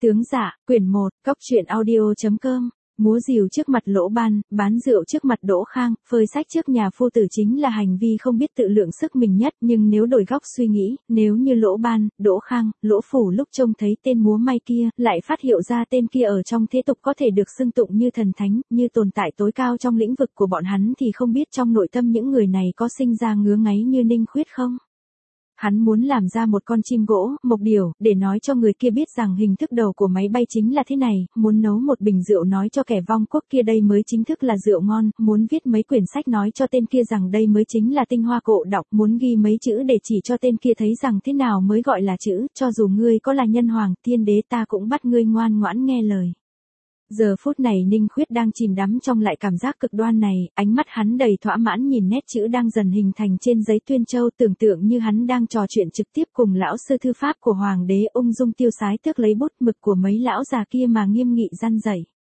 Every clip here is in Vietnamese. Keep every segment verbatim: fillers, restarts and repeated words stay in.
Tướng dạ, quyển một, cóc truyện audio.com, múa rìu trước mặt Lỗ Ban, bán rượu trước mặt Đỗ Khang, phơi sách trước nhà phu tử chính là hành vi không biết tự lượng sức mình nhất, nhưng nếu đổi góc suy nghĩ, nếu như Lỗ Ban, Đỗ Khang, Lỗ Phủ lúc trông thấy tên múa may kia, lại phát hiện ra tên kia ở trong thế tục có thể được xưng tụng như thần thánh, như tồn tại tối cao trong lĩnh vực của bọn hắn thì không biết trong nội tâm những người này có sinh ra ngứa ngáy như Ninh Khuyết không? Hắn muốn làm ra một con chim gỗ, mộc điểu, để nói cho người kia biết rằng hình thức đầu của máy bay chính là thế này, muốn nấu một bình rượu nói cho kẻ vong quốc kia đây mới chính thức là rượu ngon, muốn viết mấy quyển sách nói cho tên kia rằng đây mới chính là tinh hoa cộ đọc, muốn ghi mấy chữ để chỉ cho tên kia thấy rằng thế nào mới gọi là chữ, cho dù ngươi có là nhân hoàng, tiên đế ta cũng bắt ngươi ngoan ngoãn nghe lời. Giờ phút này Ninh Khuyết đang chìm đắm trong lại cảm giác cực đoan này, ánh mắt hắn đầy thỏa mãn nhìn nét chữ đang dần hình thành trên giấy tuyên châu, tưởng tượng như hắn đang trò chuyện trực tiếp cùng lão sư thư pháp của hoàng đế, ung dung tiêu sái tước lấy bút mực của mấy lão già kia mà nghiêm nghị răn dạy.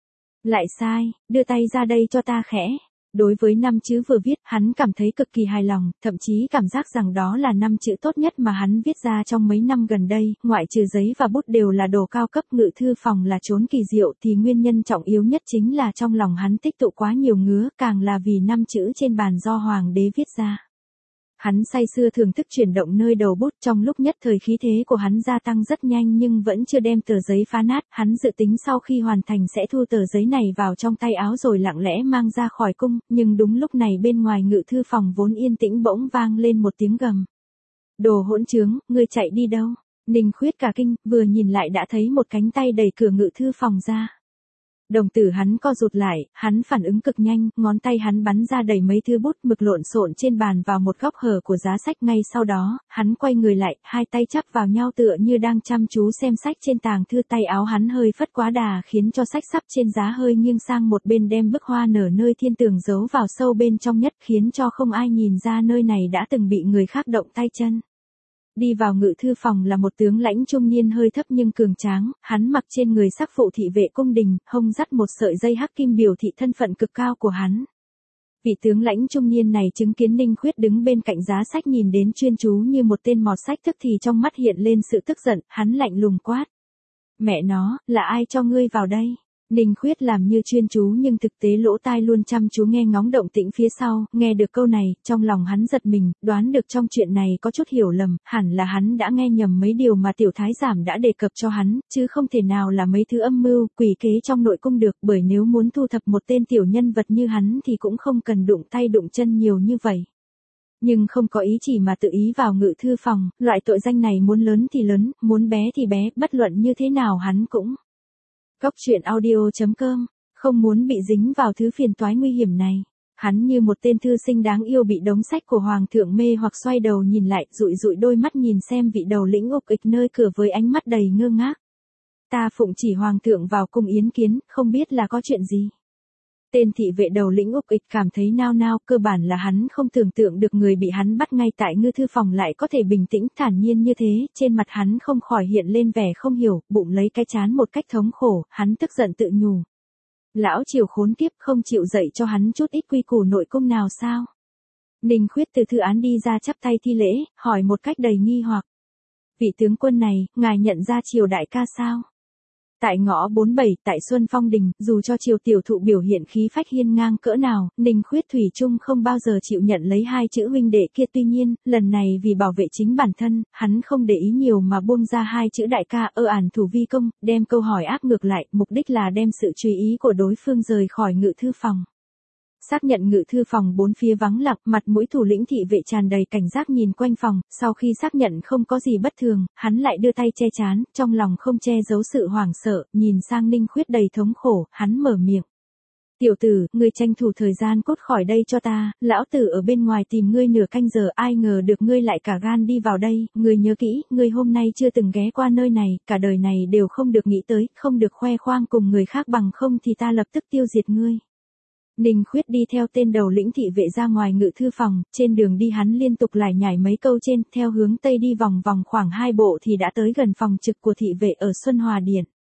Lại sai, đưa tay ra đây cho ta khẽ. Đối với năm chữ vừa viết, hắn cảm thấy cực kỳ hài lòng, thậm chí cảm giác rằng đó là năm chữ tốt nhất mà hắn viết ra trong mấy năm gần đây, ngoại trừ giấy và bút đều là đồ cao cấp, ngự thư phòng là chốn kỳ diệu thì nguyên nhân trọng yếu nhất chính là trong lòng hắn tích tụ quá nhiều ngứa, càng là vì năm chữ trên bàn do hoàng đế viết ra. Hắn say sưa thưởng thức chuyển động nơi đầu bút, trong lúc nhất thời khí thế của hắn gia tăng rất nhanh nhưng vẫn chưa đem tờ giấy phá nát, hắn dự tính sau khi hoàn thành sẽ thu tờ giấy này vào trong tay áo rồi lặng lẽ mang ra khỏi cung, nhưng đúng lúc này bên ngoài ngự thư phòng vốn yên tĩnh bỗng vang lên một tiếng gầm. Đồ hỗn trướng, ngươi chạy đi đâu? Ninh Khuyết cả kinh, vừa nhìn lại đã thấy một cánh tay đẩy cửa ngự thư phòng ra. Đồng tử hắn co rụt lại, hắn phản ứng cực nhanh, ngón tay hắn bắn ra đầy mấy thư bút mực lộn xộn trên bàn vào một góc hở của giá sách, ngay sau đó, hắn quay người lại, hai tay chắp vào nhau tựa như đang chăm chú xem sách trên tàng thư, tay áo hắn hơi phất quá đà khiến cho sách sắp trên giá hơi nghiêng sang một bên, đem bức hoa nở nơi thiên tường giấu vào sâu bên trong nhất, khiến cho không ai nhìn ra nơi này đã từng bị người khác động tay chân. Đi vào ngự thư phòng là một tướng lãnh trung niên hơi thấp nhưng cường tráng, hắn mặc trên người sắc phụ thị vệ cung đình, hông dắt một sợi dây hắc kim biểu thị thân phận cực cao của hắn. Vị tướng lãnh trung niên này chứng kiến Ninh Khuyết đứng bên cạnh giá sách nhìn đến chuyên chú như một tên mọt sách thức thì trong mắt hiện lên sự tức giận, hắn lạnh lùng quát. Mẹ nó, là ai cho ngươi vào đây? Ninh Khuyết làm như chuyên chú nhưng thực tế lỗ tai luôn chăm chú nghe ngóng động tĩnh phía sau, nghe được câu này, trong lòng hắn giật mình, đoán được trong chuyện này có chút hiểu lầm, hẳn là hắn đã nghe nhầm mấy điều mà tiểu thái giám đã đề cập cho hắn, chứ không thể nào là mấy thứ âm mưu, quỷ kế trong nội cung được, bởi nếu muốn thu thập một tên tiểu nhân vật như hắn thì cũng không cần đụng tay đụng chân nhiều như vậy. Nhưng không có ý chỉ mà tự ý vào ngự thư phòng, loại tội danh này muốn lớn thì lớn, muốn bé thì bé, bất luận như thế nào hắn cũng. Cóc truyện audio.com, không muốn bị dính vào thứ phiền toái nguy hiểm này. Hắn như một tên thư sinh đáng yêu bị đống sách của hoàng thượng mê hoặc, xoay đầu nhìn lại, dụi dụi đôi mắt nhìn xem vị đầu lĩnh ục ịch nơi cửa với ánh mắt đầy ngơ ngác. Ta phụng chỉ hoàng thượng vào cung yến kiến, không biết là có chuyện gì. Tên thị vệ đầu lĩnh ục ịch cảm thấy nao nao, cơ bản là hắn không tưởng tượng được người bị hắn bắt ngay tại ngự thư phòng lại có thể bình tĩnh thản nhiên như thế, trên mặt hắn không khỏi hiện lên vẻ không hiểu, bụng lấy cái trán một cách thống khổ, hắn tức giận tự nhủ. Lão Triều khốn kiếp, không chịu dạy cho hắn chút ít quy củ nội cung nào sao? Ninh Khuyết từ thư án đi ra chắp tay thi lễ, hỏi một cách đầy nghi hoặc. Vị tướng quân này, ngài nhận ra Triều đại ca sao? Tại ngõ bốn mươi bảy, tại Xuân Phong Đình, dù cho Triều tiểu thụ biểu hiện khí phách hiên ngang cỡ nào, Ninh Khuyết thủy chung không bao giờ chịu nhận lấy hai chữ huynh đệ kia, tuy nhiên, lần này vì bảo vệ chính bản thân, hắn không để ý nhiều mà buông ra hai chữ đại ca, ơ ản thủ vi công, đem câu hỏi áp ngược lại, mục đích là đem sự chú ý của đối phương rời khỏi ngự thư phòng. Xác nhận ngự thư phòng bốn phía vắng lặng, mặt mũi thủ lĩnh thị vệ tràn đầy cảnh giác nhìn quanh phòng, sau khi xác nhận không có gì bất thường, hắn lại đưa tay che trán, trong lòng không che giấu sự hoảng sợ, nhìn sang Ninh Khuyết đầy thống khổ, hắn mở miệng. Tiểu tử, ngươi tranh thủ thời gian cút khỏi đây cho ta, lão tử ở bên ngoài tìm ngươi nửa canh giờ, ai ngờ được ngươi lại cả gan đi vào đây, ngươi nhớ kỹ, ngươi hôm nay chưa từng ghé qua nơi này, cả đời này đều không được nghĩ tới, không được khoe khoang cùng người khác, bằng không thì ta lập tức tiêu diệt ngươi. Ninh Khuyết đi theo tên đầu lĩnh thị vệ ra ngoài ngự thư phòng, trên đường đi hắn liên tục lải nhải mấy câu trên, theo hướng tây đi vòng vòng khoảng hai bộ thì đã tới gần phòng trực của thị vệ ở Xuân Hòa Điện.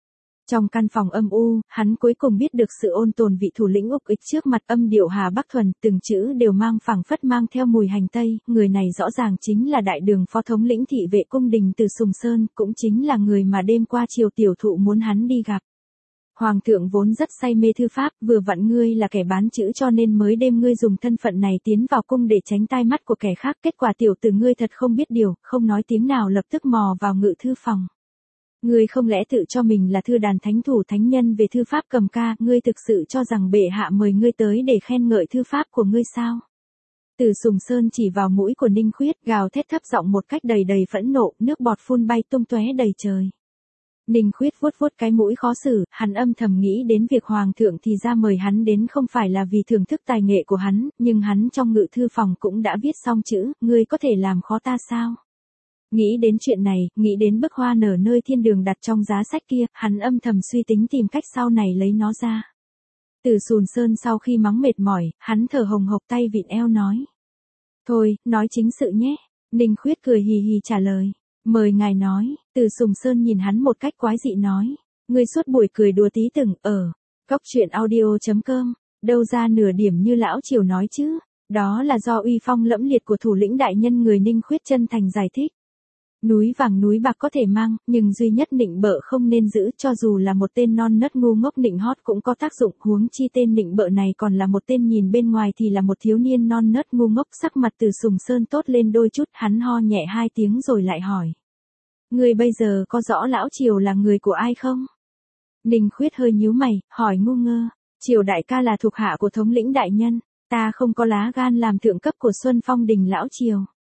Trong căn phòng âm u, hắn cuối cùng biết được sự ôn tồn vị thủ lĩnh ục ịch trước mặt âm điệu Hà Bắc Thuần, từng chữ đều mang phảng phất mang theo mùi hành tây, người này rõ ràng chính là đại đường phó thống lĩnh thị vệ cung đình Từ Sùng Sơn, cũng chính là người mà đêm qua triều tiểu thụ muốn hắn đi gặp. Hoàng thượng vốn rất say mê thư pháp, vừa vặn ngươi là kẻ bán chữ cho nên mới đêm ngươi dùng thân phận này tiến vào cung để tránh tai mắt của kẻ khác, kết quả tiểu tử ngươi thật không biết điều, không nói tiếng nào lập tức mò vào ngự thư phòng. Ngươi không lẽ tự cho mình là thư đàn thánh thủ thánh nhân về thư pháp cầm ca, ngươi thực sự cho rằng bệ hạ mời ngươi tới để khen ngợi thư pháp của ngươi sao? Từ Sùng Sơn chỉ vào mũi của Ninh Khuyết, gào thét thấp giọng một cách đầy đầy phẫn nộ, nước bọt phun bay tung tóe đầy trời. Ninh Khuyết vuốt vuốt cái mũi khó xử, hắn âm thầm nghĩ đến việc hoàng thượng thì ra mời hắn đến không phải là vì thưởng thức tài nghệ của hắn, nhưng hắn trong ngự thư phòng cũng đã viết xong chữ, ngươi có thể làm khó ta sao? Nghĩ đến chuyện này, nghĩ đến bức hoa nở nơi thiên đường đặt trong giá sách kia, hắn âm thầm suy tính tìm cách sau này lấy nó ra. Từ Sùng Sơn sau khi mắng mệt mỏi, hắn thở hồng hộc tay vịn eo nói. Thôi, nói chính sự nhé. Ninh Khuyết cười hì hì trả lời. Mời ngài nói. Từ Sùng Sơn nhìn hắn một cách quái dị nói. Ngươi suốt buổi cười đùa tí từng, ở. Cóc truyện audio chấm com. Đâu ra nửa điểm như lão triều nói chứ. Đó là do uy phong lẫm liệt của thủ lĩnh đại nhân người Ninh Khuyết chân thành giải thích. Núi vàng núi bạc có thể mang, nhưng duy nhất nịnh bợ không nên giữ, cho dù là một tên non nớt ngu ngốc nịnh hót cũng có tác dụng, huống chi tên nịnh bợ này còn là một tên nhìn bên ngoài thì là một thiếu niên non nớt ngu ngốc. Sắc mặt Từ Sùng Sơn tốt lên đôi chút, hắn ho nhẹ hai tiếng rồi lại hỏi. Ngươi bây giờ có rõ lão triều là người của ai không? Ninh Khuyết hơi nhíu mày, hỏi ngu ngơ. Triều đại ca là thuộc hạ của thống lĩnh đại nhân, ta không có lá gan làm thượng cấp của Xuân Phong đình lão triều.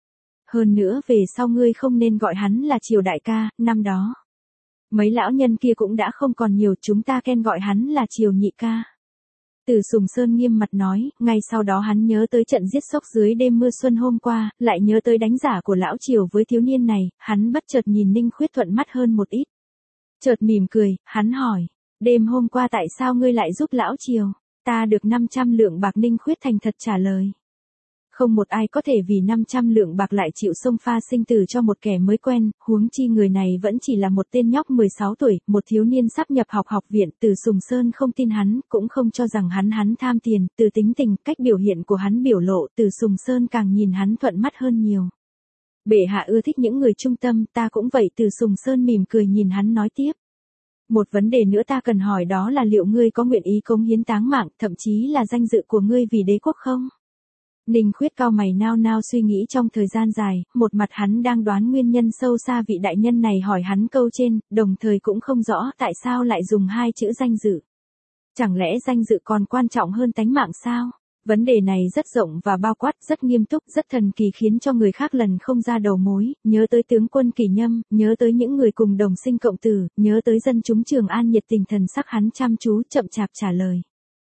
Hơn nữa về sau ngươi không nên gọi hắn là triều đại ca, năm đó. Mấy lão nhân kia cũng đã không còn nhiều, chúng ta khen gọi hắn là triều nhị ca. Từ Sùng Sơn nghiêm mặt nói, ngay sau đó hắn nhớ tới trận giết sốc dưới đêm mưa xuân hôm qua, lại nhớ tới đánh giả của lão triều với thiếu niên này, hắn bất chợt nhìn Ninh Khuyết thuận mắt hơn một ít. Chợt mỉm cười, hắn hỏi, đêm hôm qua tại sao ngươi lại giúp lão triều? Ta được năm trăm lượng bạc. Ninh Khuyết thành thật trả lời. Không một ai có thể vì năm trăm lượng bạc lại chịu xông pha sinh tử cho một kẻ mới quen, huống chi người này vẫn chỉ là một tên nhóc mười sáu tuổi, một thiếu niên sắp nhập học học viện. Từ Sùng Sơn không tin hắn, cũng không cho rằng hắn hắn tham tiền, từ tính tình, cách biểu hiện của hắn biểu lộ, Từ Sùng Sơn càng nhìn hắn thuận mắt hơn nhiều. Bệ hạ ưa thích những người trung tâm, ta cũng vậy. Từ Sùng Sơn mỉm cười nhìn hắn nói tiếp. Một vấn đề nữa ta cần hỏi, đó là liệu ngươi có nguyện ý cống hiến táng mạng, thậm chí là danh dự của ngươi vì đế quốc không? Ninh Khuyết cau mày nao nao suy nghĩ trong thời gian dài, một mặt hắn đang đoán nguyên nhân sâu xa vị đại nhân này hỏi hắn câu trên, đồng thời cũng không rõ tại sao lại dùng hai chữ danh dự. Chẳng lẽ danh dự còn quan trọng hơn tánh mạng sao? Vấn đề này rất rộng và bao quát, rất nghiêm túc, rất thần kỳ, khiến cho người khác lần không ra đầu mối, nhớ tới tướng quân Kỷ Nhâm, nhớ tới những người cùng đồng sinh cộng tử, nhớ tới dân chúng Trường An nhiệt tình. Thần sắc hắn chăm chú chậm chạp trả lời.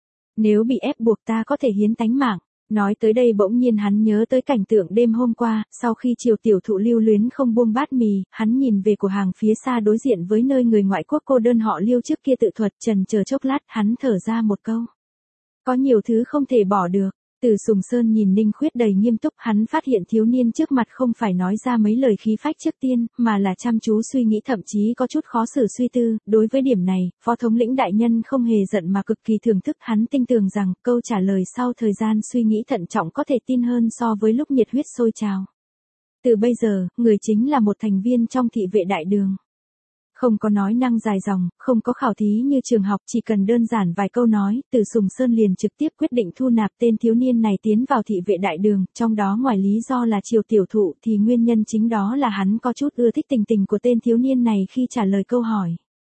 Nếu bị ép buộc ta có thể hiến tánh mạng. Nói tới đây bỗng nhiên hắn nhớ tới cảnh tượng đêm hôm qua, sau khi triều tiểu thụ lưu luyến không buông bát mì, hắn nhìn về cửa hàng phía xa đối diện với nơi người ngoại quốc cô đơn họ Liêu trước kia tự thuật, trần chờ chốc lát, hắn thở ra một câu. Có nhiều thứ không thể bỏ được. Từ Sùng Sơn nhìn Ninh Khuyết đầy nghiêm túc, hắn phát hiện thiếu niên trước mặt không phải nói ra mấy lời khí phách trước tiên, mà là chăm chú suy nghĩ, thậm chí có chút khó xử suy tư. Đối với điểm này, phó thống lĩnh đại nhân không hề giận mà cực kỳ thưởng thức. Hắn tin tưởng rằng câu trả lời sau thời gian suy nghĩ thận trọng có thể tin hơn so với lúc nhiệt huyết sôi trào. Từ bây giờ, người chính là một thành viên trong thị vệ đại đường. Không có nói năng dài dòng, không có khảo thí như trường học, chỉ cần đơn giản vài câu nói, Từ Sùng Sơn liền trực tiếp quyết định thu nạp tên thiếu niên này tiến vào thị vệ đại đường, trong đó ngoài lý do là triều tiểu thụ thì nguyên nhân chính đó là hắn có chút ưa thích tình tình của tên thiếu niên này khi trả lời câu hỏi.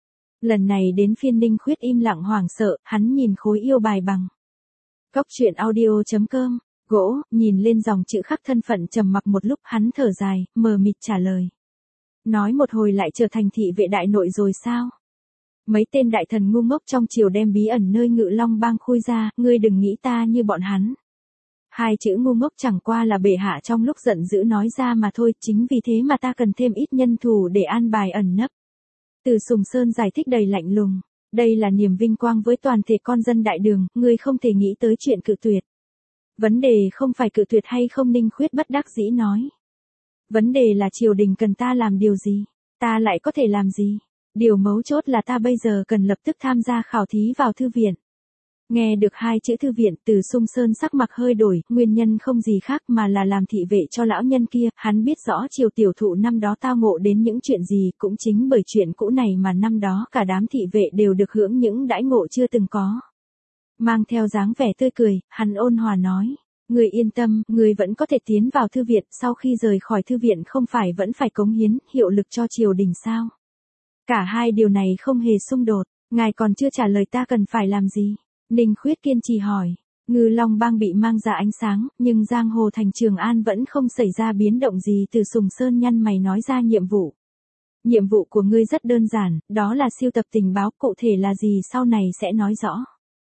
Lần này đến phiên Ninh Khuyết im lặng hoảng sợ, hắn nhìn khối yêu bài bằng. Cóc truyện audio chấm com, gỗ, nhìn lên dòng chữ khắc thân phận trầm mặc một lúc, hắn thở dài, mờ mịt trả lời. Nói một hồi lại trở thành thị vệ đại nội rồi sao? Mấy tên đại thần ngu ngốc trong triều đem bí ẩn nơi Ngự Long bang khui ra, ngươi đừng nghĩ ta như bọn hắn. Hai chữ ngu ngốc chẳng qua là bệ hạ trong lúc giận dữ nói ra mà thôi, chính vì thế mà ta cần thêm ít nhân thủ để an bài ẩn nấp. Từ Sùng Sơn giải thích đầy lạnh lùng, đây là niềm vinh quang với toàn thể con dân đại đường, ngươi không thể nghĩ tới chuyện cự tuyệt. Vấn đề không phải cự tuyệt hay không, Ninh Khuyết bất đắc dĩ nói. Vấn đề là triều đình cần ta làm điều gì, ta lại có thể làm gì? Điều mấu chốt là ta bây giờ cần lập tức tham gia khảo thí vào thư viện. Nghe được hai chữ thư viện, Từ Sung Sơn sắc mặt hơi đổi, nguyên nhân không gì khác mà là làm thị vệ cho lão nhân kia, hắn biết rõ Triều tiểu thụ năm đó tao ngộ đến những chuyện gì, cũng chính bởi chuyện cũ này mà năm đó cả đám thị vệ đều được hưởng những đãi ngộ chưa từng có. Mang theo dáng vẻ tươi cười, hắn ôn hòa nói, người yên tâm, người vẫn có thể tiến vào thư viện, sau khi rời khỏi thư viện không phải vẫn phải cống hiến, hiệu lực cho triều đình sao? Cả hai điều này không hề xung đột, ngài còn chưa trả lời ta cần phải làm gì? Ninh Khuyết kiên trì hỏi, Ngư Long Bang bị mang ra ánh sáng, nhưng giang hồ thành Trường An vẫn không xảy ra biến động gì. Từ Sùng Sơn nhăn mày nói ra nhiệm vụ. Nhiệm vụ của ngươi rất đơn giản, đó là siêu tập tình báo, cụ thể là gì sau này sẽ nói rõ.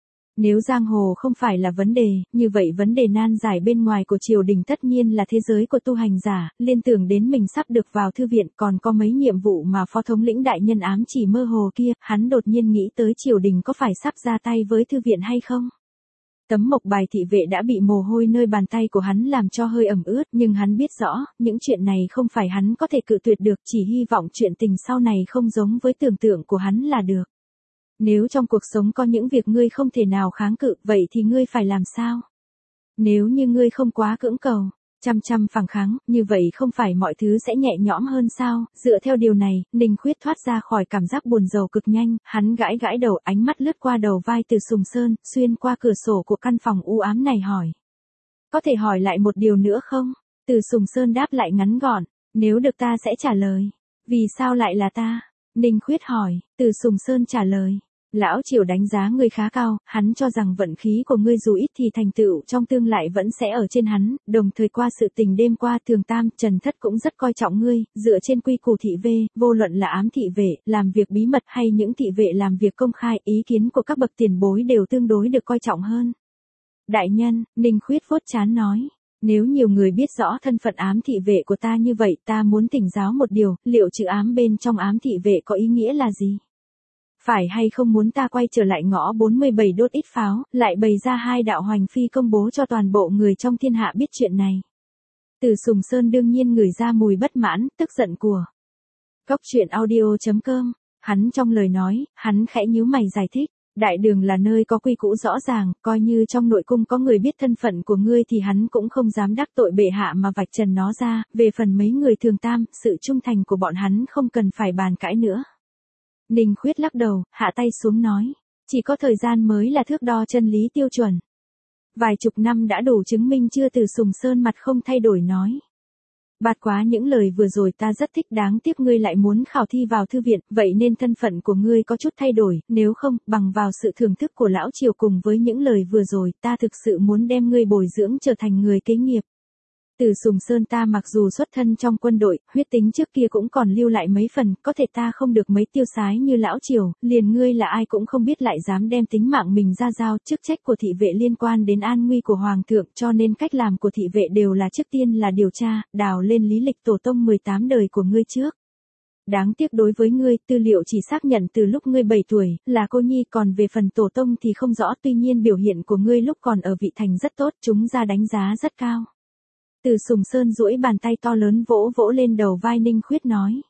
Nếu giang hồ không phải là vấn đề, như vậy vấn đề nan giải bên ngoài của triều đình tất nhiên là thế giới của tu hành giả. Liên tưởng đến mình sắp được vào thư viện, còn có mấy nhiệm vụ mà phó thống lĩnh đại nhân ám chỉ mơ hồ kia, hắn đột nhiên nghĩ tới triều đình có phải sắp ra tay với thư viện hay không. Tấm mộc bài thị vệ đã bị mồ hôi nơi bàn tay của hắn làm cho hơi ẩm ướt, nhưng hắn biết rõ, những chuyện này không phải hắn có thể cự tuyệt được, chỉ hy vọng chuyện tình sau này không giống với tưởng tượng của hắn là được. Nếu trong cuộc sống có những việc ngươi không thể nào kháng cự, vậy thì ngươi phải làm sao? Nếu như ngươi không quá cưỡng cầu, chăm chăm phản kháng, như vậy không phải mọi thứ sẽ nhẹ nhõm hơn sao? Dựa theo điều này, Ninh Khuyết thoát ra khỏi cảm giác buồn rầu cực nhanh, hắn gãi gãi đầu, ánh mắt lướt qua đầu vai Từ Sùng Sơn, xuyên qua cửa sổ của căn phòng u ám này hỏi. Có thể hỏi lại một điều nữa không? Từ Sùng Sơn đáp lại ngắn gọn, nếu được ta sẽ trả lời. Vì sao lại là ta? Ninh Khuyết hỏi. Từ Sùng Sơn trả lời. Lão Triều đánh giá ngươi khá cao, hắn cho rằng vận khí của ngươi dù ít thì thành tựu trong tương lai vẫn sẽ ở trên hắn, đồng thời qua sự tình đêm qua Thường Tam, Trần Thất cũng rất coi trọng ngươi, dựa trên quy củ thị vệ, vô luận là ám thị vệ, làm việc bí mật hay những thị vệ làm việc công khai, ý kiến của các bậc tiền bối đều tương đối được coi trọng hơn. Đại nhân, Ninh Khuyết vuốt trán nói. Nếu nhiều người biết rõ thân phận ám thị vệ của ta như vậy, ta muốn thỉnh giáo một điều, liệu chữ ám bên trong ám thị vệ có ý nghĩa là gì? Phải hay không muốn ta quay trở lại ngõ bốn mươi bảy đốt ít pháo, lại bày ra hai đạo hoành phi công bố cho toàn bộ người trong thiên hạ biết chuyện này. Từ Sùng Sơn đương nhiên ngửi ra mùi bất mãn, tức giận của. Cốc truyện audio chấm com, hắn trong lời nói, hắn khẽ nhíu mày giải thích. Đại đường là nơi có quy củ rõ ràng, coi như trong nội cung có người biết thân phận của ngươi thì hắn cũng không dám đắc tội bệ hạ mà vạch trần nó ra, về phần mấy người Thường Tam, sự trung thành của bọn hắn không cần phải bàn cãi nữa. Ninh Khuyết lắc đầu, hạ tay xuống nói, chỉ có thời gian mới là thước đo chân lý tiêu chuẩn. Vài chục năm đã đủ chứng minh chưa? Từ Sùng Sơn mặt không thay đổi nói. Bạt quá, những lời vừa rồi ta rất thích, đáng tiếc ngươi lại muốn khảo thi vào thư viện, vậy nên thân phận của ngươi có chút thay đổi, nếu không, bằng vào sự thưởng thức của lão Triều cùng với những lời vừa rồi, ta thực sự muốn đem ngươi bồi dưỡng trở thành người kế nghiệp. Từ Sùng Sơn ta mặc dù xuất thân trong quân đội, huyết tính trước kia cũng còn lưu lại mấy phần, có thể ta không được mấy tiêu sái như lão Triều, liền ngươi là ai cũng không biết lại dám đem tính mạng mình ra giao, chức trách của thị vệ liên quan đến an nguy của hoàng thượng, cho nên cách làm của thị vệ đều là trước tiên là điều tra, đào lên lý lịch tổ tông mười tám đời của ngươi trước. Đáng tiếc đối với ngươi, tư liệu chỉ xác nhận từ lúc ngươi bảy tuổi, là cô nhi, còn về phần tổ tông thì không rõ, tuy nhiên biểu hiện của ngươi lúc còn ở vị thành rất tốt, chúng ra đánh giá rất cao. Từ Sùng Sơn duỗi bàn tay to lớn vỗ vỗ lên đầu vai Ninh Khuyết nói.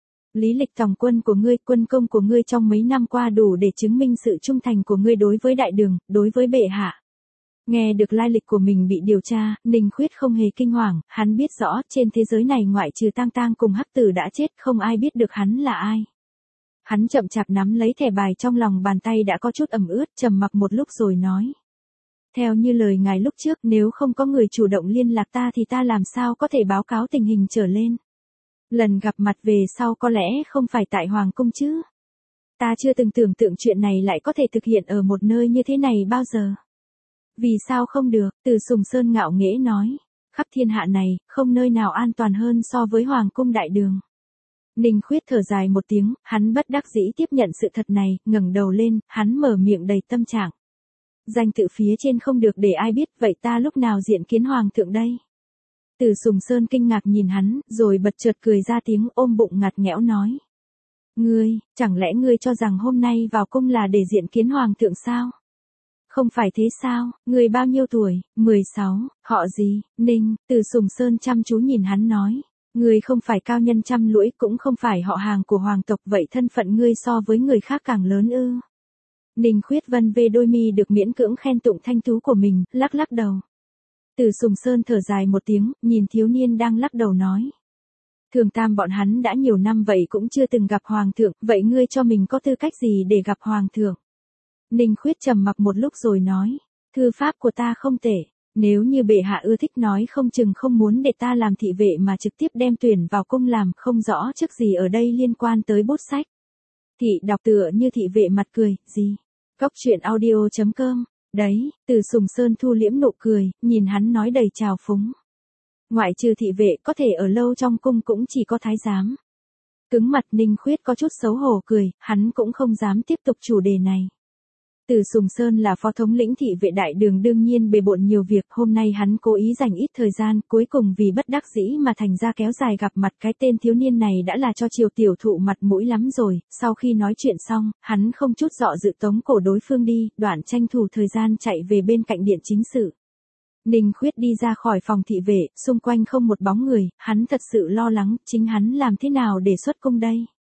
Lý lịch tòng quân của ngươi, quân công của ngươi trong mấy năm qua đủ để chứng minh sự trung thành của ngươi đối với đại đường, đối với bệ hạ. Nghe được lai lịch của mình bị điều tra, Ninh Khuyết không hề kinh hoàng, hắn biết rõ trên thế giới này ngoại trừ Tang Tang cùng Hắc Tử đã chết, không ai biết được hắn là ai. Hắn chậm chạp nắm lấy thẻ bài trong lòng bàn tay đã có chút ẩm ướt, trầm mặc một lúc rồi nói. Theo như lời ngài lúc trước, nếu không có người chủ động liên lạc ta thì ta làm sao có thể báo cáo tình hình trở lên. Lần gặp mặt về sau có lẽ không phải tại Hoàng Cung chứ. Ta chưa từng tưởng tượng chuyện này lại có thể thực hiện ở một nơi như thế này bao giờ. Vì sao không được? Từ Sùng Sơn ngạo nghễ nói. Khắp thiên hạ này, không nơi nào an toàn hơn so với Hoàng Cung đại đường. Ninh Khuyết thở dài một tiếng, hắn bất đắc dĩ tiếp nhận sự thật này, ngẩng đầu lên, hắn mở miệng đầy tâm trạng. Danh tự phía trên không được để ai biết, vậy ta lúc nào diện kiến hoàng thượng đây? Từ Sùng Sơn kinh ngạc nhìn hắn, rồi bật chợt cười ra tiếng, ôm bụng ngặt nghẽo nói. Ngươi, chẳng lẽ ngươi cho rằng hôm nay vào cung là để diện kiến hoàng thượng sao? Không phải thế sao? Ngươi bao nhiêu tuổi? mười sáu, họ gì? Ninh. Từ Sùng Sơn chăm chú nhìn hắn nói. Ngươi không phải cao nhân trăm lũi, cũng không phải họ hàng của hoàng tộc, vậy thân phận ngươi so với người khác càng lớn ư? Ninh Khuyết vân vê đôi mi được miễn cưỡng khen tụng thanh tú của mình, lắc lắc đầu. Từ Sùng Sơn thở dài một tiếng, nhìn thiếu niên đang lắc đầu nói. Thường Tam bọn hắn đã nhiều năm vậy cũng chưa từng gặp hoàng thượng, vậy ngươi cho mình có tư cách gì để gặp hoàng thượng? Ninh Khuyết trầm mặc một lúc rồi nói, thư pháp của ta không tệ, nếu như bệ hạ ưa thích nói không chừng không muốn để ta làm thị vệ mà trực tiếp đem tuyển vào cung làm, không rõ chức gì ở đây liên quan tới bút sách. Thị đọc tựa như thị vệ mặt cười, gì? Cóc truyện audio chấm com, đấy, Từ Sùng Sơn thu liễm nụ cười, nhìn hắn nói đầy trào phúng. Ngoại trừ thị vệ có thể ở lâu trong cung cũng chỉ có thái giám. Cứng mặt Ninh Khuyết có chút xấu hổ cười, hắn cũng không dám tiếp tục chủ đề này. Từ Sùng Sơn là phó thống lĩnh thị vệ đại đường, đương nhiên bề bộn nhiều việc, hôm nay hắn cố ý dành ít thời gian, cuối cùng vì bất đắc dĩ mà thành ra kéo dài gặp mặt cái tên thiếu niên này đã là cho Triều tiểu thụ mặt mũi lắm rồi. Sau khi nói chuyện xong, hắn không chút dọ dự tống cổ đối phương đi, đoạn tranh thủ thời gian chạy về bên cạnh điện chính sự. Ninh Khuyết đi ra khỏi phòng thị vệ, xung quanh không một bóng người, hắn thật sự lo lắng, chính hắn làm thế nào để xuất cung đây?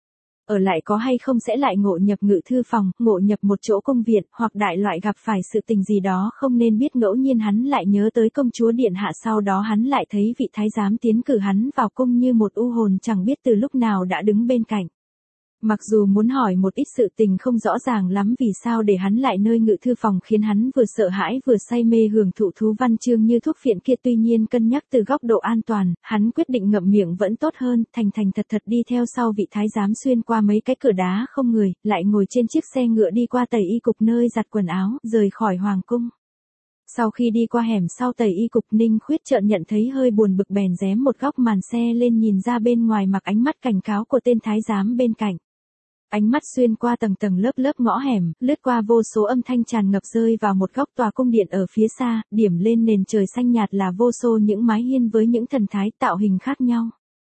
Ở lại có hay không sẽ lại ngộ nhập ngự thư phòng, ngộ nhập một chỗ cung viện, hoặc đại loại gặp phải sự tình gì đó không nên biết, ngẫu nhiên hắn lại nhớ tới công chúa điện hạ, sau đó hắn lại thấy vị thái giám tiến cử hắn vào cung như một u hồn chẳng biết từ lúc nào đã đứng bên cạnh. Mặc dù muốn hỏi một ít sự tình không rõ ràng lắm vì sao để hắn lại nơi ngự thư phòng khiến hắn vừa sợ hãi vừa say mê hưởng thụ thú văn chương như thuốc phiện kia, tuy nhiên cân nhắc từ góc độ an toàn, hắn quyết định ngậm miệng vẫn tốt hơn, thành thành thật thật đi theo sau vị thái giám xuyên qua mấy cái cửa đá không người, lại ngồi trên chiếc xe ngựa đi qua tẩy y cục nơi giặt quần áo, rời khỏi hoàng cung. Sau khi đi qua hẻm sau tẩy y cục, Ninh Khuyết chợt nhận thấy hơi buồn bực, bèn rém một góc màn xe lên nhìn ra bên ngoài, mặc ánh mắt cảnh cáo của tên thái giám bên cạnh. Ánh mắt xuyên qua tầng tầng lớp lớp ngõ hẻm, lướt qua vô số âm thanh tràn ngập, rơi vào một góc tòa cung điện ở phía xa, điểm lên nền trời xanh nhạt là vô số những mái hiên với những thần thái tạo hình khác nhau.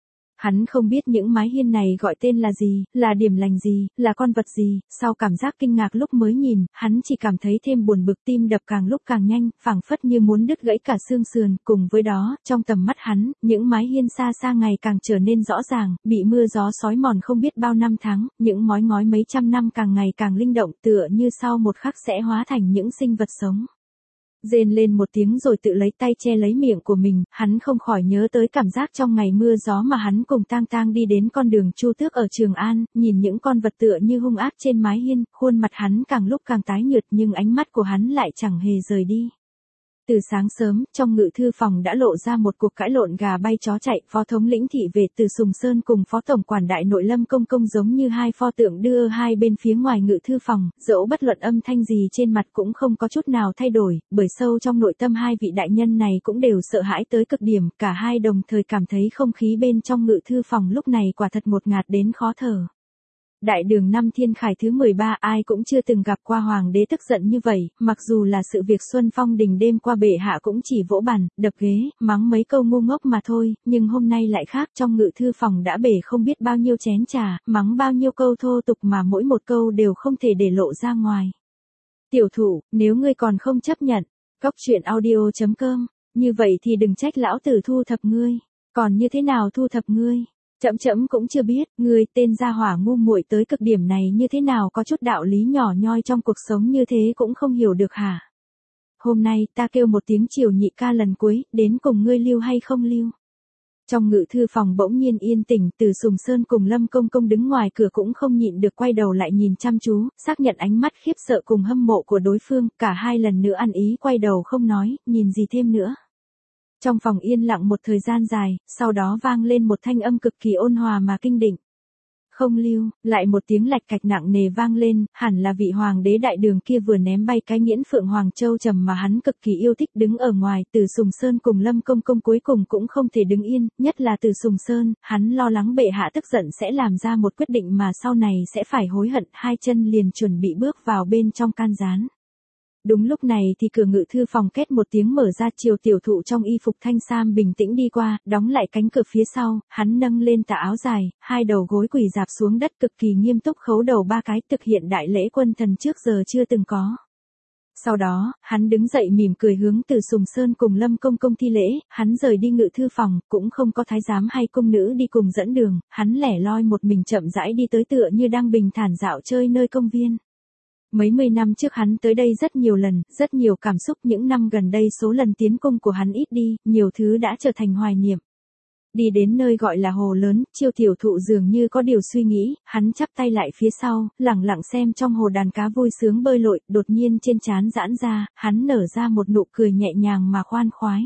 Hắn không biết những mái hiên này gọi tên là gì, là điểm lành gì, là con vật gì, sau cảm giác kinh ngạc lúc mới nhìn, hắn chỉ cảm thấy thêm buồn bực, tim đập càng lúc càng nhanh, phảng phất như muốn đứt gãy cả xương sườn, cùng với đó, trong tầm mắt hắn, những mái hiên xa xa ngày càng trở nên rõ ràng, bị mưa gió xói mòn không biết bao năm tháng, những mái ngói mấy trăm năm càng ngày càng linh động, tựa như sau một khắc sẽ hóa thành những sinh vật sống. Rên lên một tiếng rồi tự lấy tay che lấy miệng của mình, hắn không khỏi nhớ tới cảm giác trong ngày mưa gió mà hắn cùng Tang Tang đi đến con đường Chu Tước ở Trường An, nhìn những con vật tựa như hung ác trên mái hiên, khuôn mặt hắn càng lúc càng tái nhợt nhưng ánh mắt của hắn lại chẳng hề rời đi. Từ sáng sớm, trong ngự thư phòng đã lộ ra một cuộc cãi lộn gà bay chó chạy, phó thống lĩnh thị vệ Từ Sùng Sơn cùng phó tổng quản đại nội Lâm Công Công giống như hai pho tượng đưa hai bên phía ngoài ngự thư phòng, dẫu bất luận âm thanh gì trên mặt cũng không có chút nào thay đổi, bởi sâu trong nội tâm hai vị đại nhân này cũng đều sợ hãi tới cực điểm, cả hai đồng thời cảm thấy không khí bên trong ngự thư phòng lúc này quả thật ngột ngạt đến khó thở. Đại đường năm thiên khải thứ mười ba, ai cũng chưa từng gặp qua hoàng đế tức giận như vậy, mặc dù là sự việc Xuân Phong Đình đêm qua bệ hạ cũng chỉ vỗ bàn, đập ghế, mắng mấy câu ngu ngốc mà thôi, nhưng hôm nay lại khác, trong ngự thư phòng đã bể không biết bao nhiêu chén trà, mắng bao nhiêu câu thô tục mà mỗi một câu đều không thể để lộ ra ngoài. Tiểu thụ, nếu ngươi còn không chấp nhận, cóc truyện audio chấm com, như vậy thì đừng trách lão tử thu thập ngươi, còn như thế nào thu thập ngươi? Chậm chậm cũng chưa biết, ngươi tên gia hỏa ngu muội tới cực điểm này như thế nào có chút đạo lý nhỏ nhoi trong cuộc sống như thế cũng không hiểu được hả? Hôm nay ta kêu một tiếng chiều nhị ca lần cuối, đến cùng ngươi lưu hay không lưu? Trong ngự thư phòng bỗng nhiên yên tĩnh, Từ Sùng Sơn cùng Lâm Công Công đứng ngoài cửa cũng không nhịn được quay đầu lại nhìn chăm chú, xác nhận ánh mắt khiếp sợ cùng hâm mộ của đối phương, cả hai lần nữa ăn ý quay đầu không nói, nhìn gì thêm nữa. Trong phòng yên lặng một thời gian dài, sau đó vang lên một thanh âm cực kỳ ôn hòa mà kinh định. Không lưu, lại một tiếng lạch cạch nặng nề vang lên, hẳn là vị hoàng đế đại đường kia vừa ném bay cái nghiễn phượng hoàng châu trầm mà hắn cực kỳ yêu thích, đứng ở ngoài. Từ Sùng Sơn cùng Lâm Công Công cuối cùng cũng không thể đứng yên, nhất là Từ Sùng Sơn, hắn lo lắng bệ hạ tức giận sẽ làm ra một quyết định mà sau này sẽ phải hối hận, hai chân liền chuẩn bị bước vào bên trong can gián. Đúng lúc này thì cửa ngự thư phòng két một tiếng mở ra, Triều tiểu thụ trong y phục thanh sam bình tĩnh đi qua, đóng lại cánh cửa phía sau, hắn nâng lên tà áo dài, hai đầu gối quỳ rạp xuống đất cực kỳ nghiêm túc khấu đầu ba cái, thực hiện đại lễ quân thần trước giờ chưa từng có. Sau đó, hắn đứng dậy mỉm cười hướng Từ Sùng Sơn cùng Lâm Công Công thi lễ, hắn rời đi ngự thư phòng, cũng không có thái giám hay cung nữ đi cùng dẫn đường, hắn lẻ loi một mình chậm rãi đi tới tựa như đang bình thản dạo chơi nơi công viên. Mấy mươi năm trước hắn tới đây rất nhiều lần, rất nhiều cảm xúc, những năm gần đây số lần tiến cung của hắn ít đi, nhiều thứ đã trở thành hoài niệm. Đi đến nơi gọi là hồ lớn, Chiêu Tiểu Thụ dường như có điều suy nghĩ, hắn chắp tay lại phía sau, lẳng lặng xem trong hồ đàn cá vui sướng bơi lội, đột nhiên trên trán giãn ra, hắn nở ra một nụ cười nhẹ nhàng mà khoan khoái.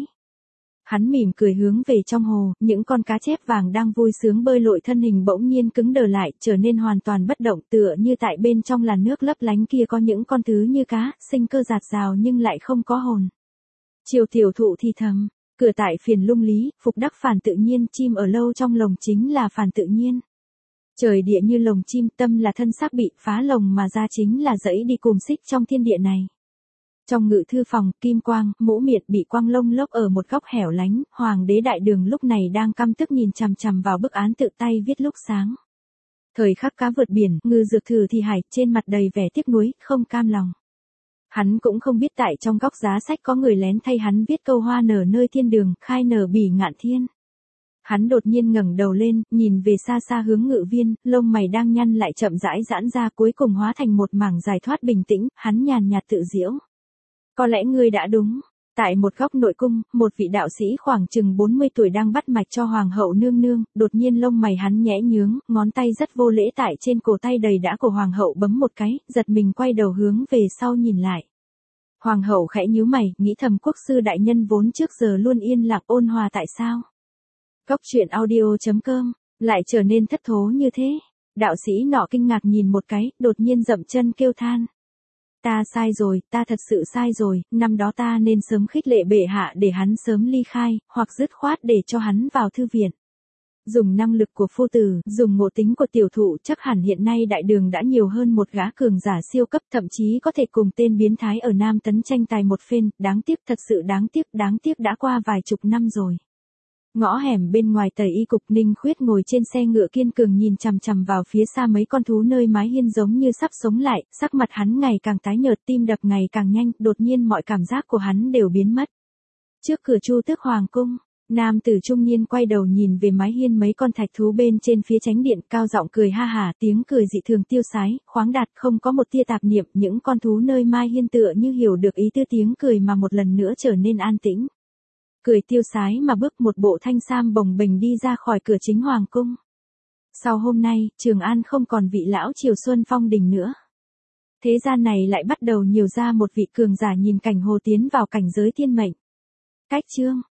Hắn mỉm cười hướng về trong hồ, những con cá chép vàng đang vui sướng bơi lội thân hình bỗng nhiên cứng đờ lại, trở nên hoàn toàn bất động, tựa như tại bên trong làn nước lấp lánh kia có những con thứ như cá, sinh cơ dạt dào nhưng lại không có hồn. Chiêu Tiểu Thụ thì thầm. Cửa tại phiền lung lý, phục đắc phản tự nhiên, chim ở lâu trong lồng chính là phản tự nhiên. Trời địa như lồng chim, tâm là thân xác bị phá lồng mà ra chính là dẫy đi cùng xích trong thiên địa này. Trong ngự thư phòng, Kim Quang, Mũ Miệt bị quang lông lốc ở một góc hẻo lánh, Hoàng đế Đại Đường lúc này đang căm tức nhìn chằm chằm vào bức án tự tay viết lúc sáng. Thời khắc cá vượt biển, ngư dược thử thì hải, trên mặt đầy vẻ tiếc nuối, không cam lòng. Hắn cũng không biết tại trong góc giá sách có người lén thay hắn viết câu hoa nở nơi thiên đường, khai nở bỉ ngạn thiên. Hắn đột nhiên ngẩng đầu lên, nhìn về xa xa hướng Ngự Viên, lông mày đang nhăn lại chậm rãi giãn ra cuối cùng hóa thành một mảng dài thoát bình tĩnh, hắn nhàn nhạt tự giễu. Có lẽ ngươi đã đúng. Tại một góc nội cung, một vị đạo sĩ khoảng chừng bốn mươi tuổi đang bắt mạch cho hoàng hậu nương nương, đột nhiên lông mày hắn nhẽ nhướng, ngón tay rất vô lễ tại trên cổ tay đầy đã của hoàng hậu bấm một cái, giật mình quay đầu hướng về sau nhìn lại. Hoàng hậu khẽ nhíu mày, nghĩ thầm quốc sư đại nhân vốn trước giờ luôn yên lặng ôn hòa tại sao? Góc truyện audio chấm com, lại trở nên thất thố như thế. Đạo sĩ nọ kinh ngạc nhìn một cái, đột nhiên dậm chân kêu than. Ta sai rồi, ta thật sự sai rồi, năm đó ta nên sớm khích lệ bệ hạ để hắn sớm ly khai, hoặc dứt khoát để cho hắn vào thư viện. Dùng năng lực của phu tử, dùng ngộ tính của tiểu thụ, chắc hẳn hiện nay Đại Đường đã nhiều hơn một gã cường giả siêu cấp, thậm chí có thể cùng tên biến thái ở Nam Tấn tranh tài một phen, đáng tiếc, thật sự đáng tiếc, đáng tiếc đã qua vài chục năm rồi. Ngõ hẻm bên ngoài Tây Y cục, Ninh Khuyết ngồi trên xe ngựa kiên cường nhìn chằm chằm vào phía xa mấy con thú nơi mái hiên giống như sắp sống lại, sắc mặt hắn ngày càng tái nhợt, tim đập ngày càng nhanh, đột nhiên mọi cảm giác của hắn đều biến mất. Trước cửa Chu Tước Hoàng cung, nam tử trung niên quay đầu nhìn về mái hiên mấy con thạch thú bên trên phía chánh điện, cao giọng cười ha hả, tiếng cười dị thường tiêu sái, khoáng đạt, không có một tia tạp niệm, những con thú nơi mai hiên tựa như hiểu được ý tứ tiếng cười mà một lần nữa trở nên an tĩnh. Cười tiêu sái mà bước một bộ thanh sam bồng bềnh đi ra khỏi cửa chính hoàng cung. Sau hôm nay, Trường An không còn vị lão Triều Xuân phong đình nữa. Thế gian này lại bắt đầu nhiều ra một vị cường giả nhìn cảnh hồ tiến vào cảnh giới thiên mệnh. Cách chương